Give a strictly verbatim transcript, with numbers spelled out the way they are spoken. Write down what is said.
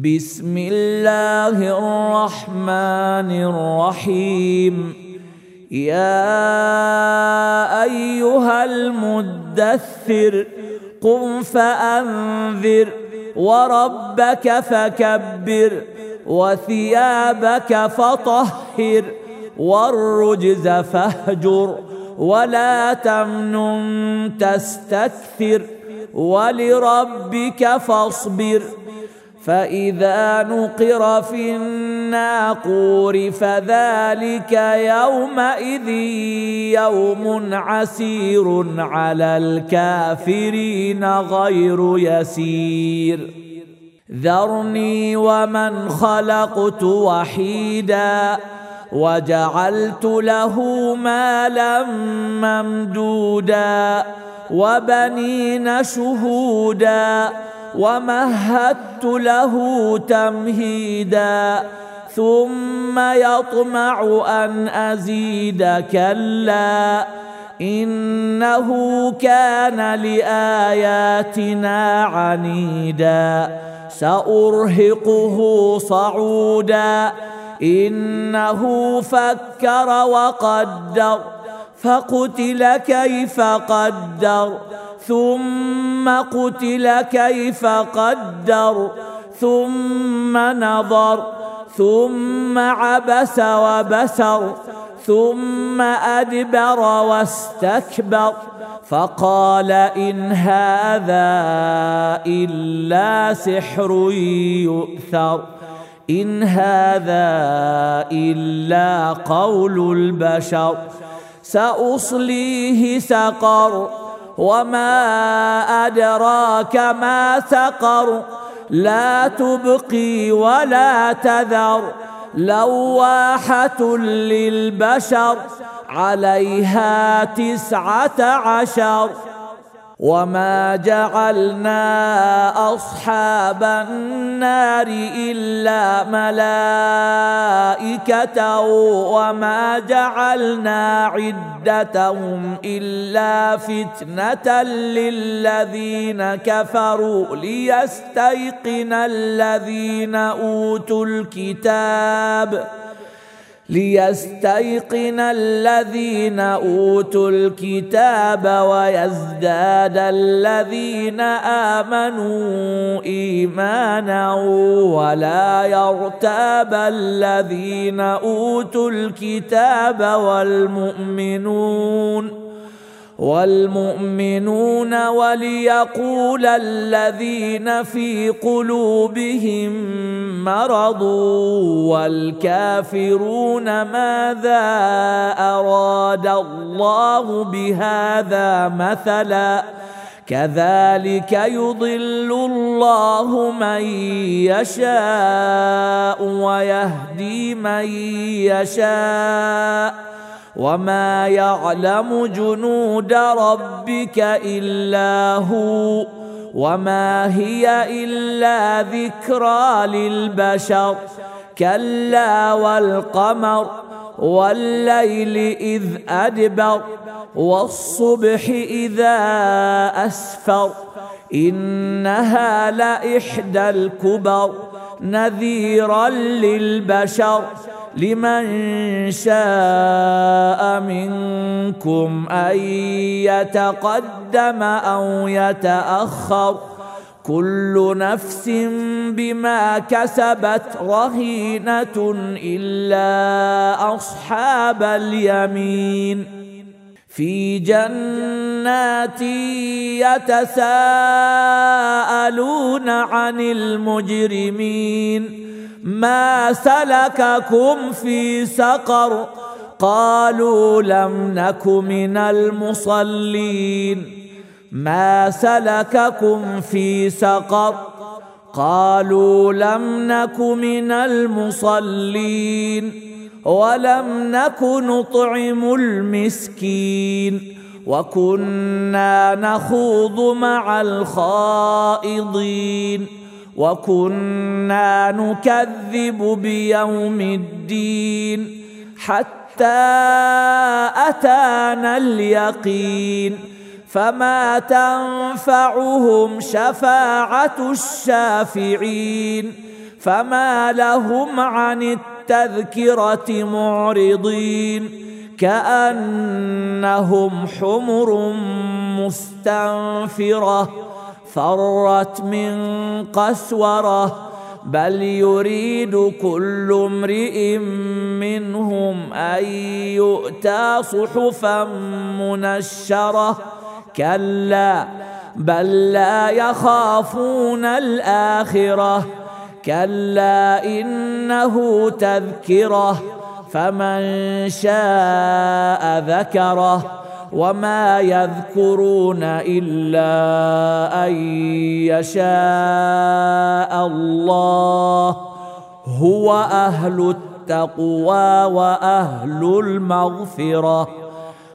بسم الله الرحمن الرحيم. يا أيها المدثر قم فأنذر وربك فكبر وثيابك فطهر والرجز فاهجر ولا تمنن تستكثر ولربك فاصبر. فإذا نقر في الناقور فذلك يومئذ يوم عسير على الكافرين غير يسير. ذرني ومن خلقت وحيدا وجعلت له مالا ممدودا وبنين شهودا ومهدت له تمهيدا ثم يطمع أن أزيد كلا إنه كان لآياتنا عنيدا سأرهقه صعودا إنه فكر وقدر فقتل كيف قدر ثم قتل كيف قدر ثم نظر ثم عبس وبسر ثم أدبر واستكبر فقال إن هذا إلا سحر يؤثر إن هذا إلا قول البشر. سأصليه سقر وما أدراك ما سقر لا تبقي ولا تذر لواحة للبشر عليها تسعة عشر. وما جعلنا أصحاب النار إلا ملائكة وما جعلنا عدتهم إلا فتنة للذين كفروا ليستيقن الذين أوتوا الكتاب ليستيقن الذين أوتوا الكتاب ويزداد الذين آمنوا إيمانا ولا يرتاب الذين أوتوا الكتاب والمؤمنون والمؤمنون وليقول الذين في قلوبهم مرض والكافرون ماذا أراد الله بهذا مثلا كذلك يضل الله من يشاء ويهدي من يشاء وما يعلم جنود ربك إلا هو وما هي إلا ذكرى للبشر. كلا والقمر والليل إذ أدبر والصبح إذا أسفر إنها لإحدى الكبر نذيرا للبشر لمن شاء منكم أن يتقدم أو يتأخر كل نفس بما كسبت رهينة إلا أصحاب اليمين في جنات يتساءلون عن المجرمين ما سلككم في سقر قالوا لم نك من المصلين ما سلككم في سقر قالوا لم نك من المصلين ولم نك نطعم المسكين وكنا نخوض مع الخائضين وكنا نكذب بيوم الدين حتى أتانا اليقين فما تنفعهم شفاعة الشافعين فما لهم عن التذكرة معرضين كأنهم حمر مستنفرة فرت من قسورة بل يريد كل امرئ منهم أن يؤتى صحفا منشرة كلا بل لا يخافون الآخرة كلا إنه تذكرة فمن شاء ذكره وما يذكرون إلا أن يشاء الله هو أهل التقوى وأهل المغفرة.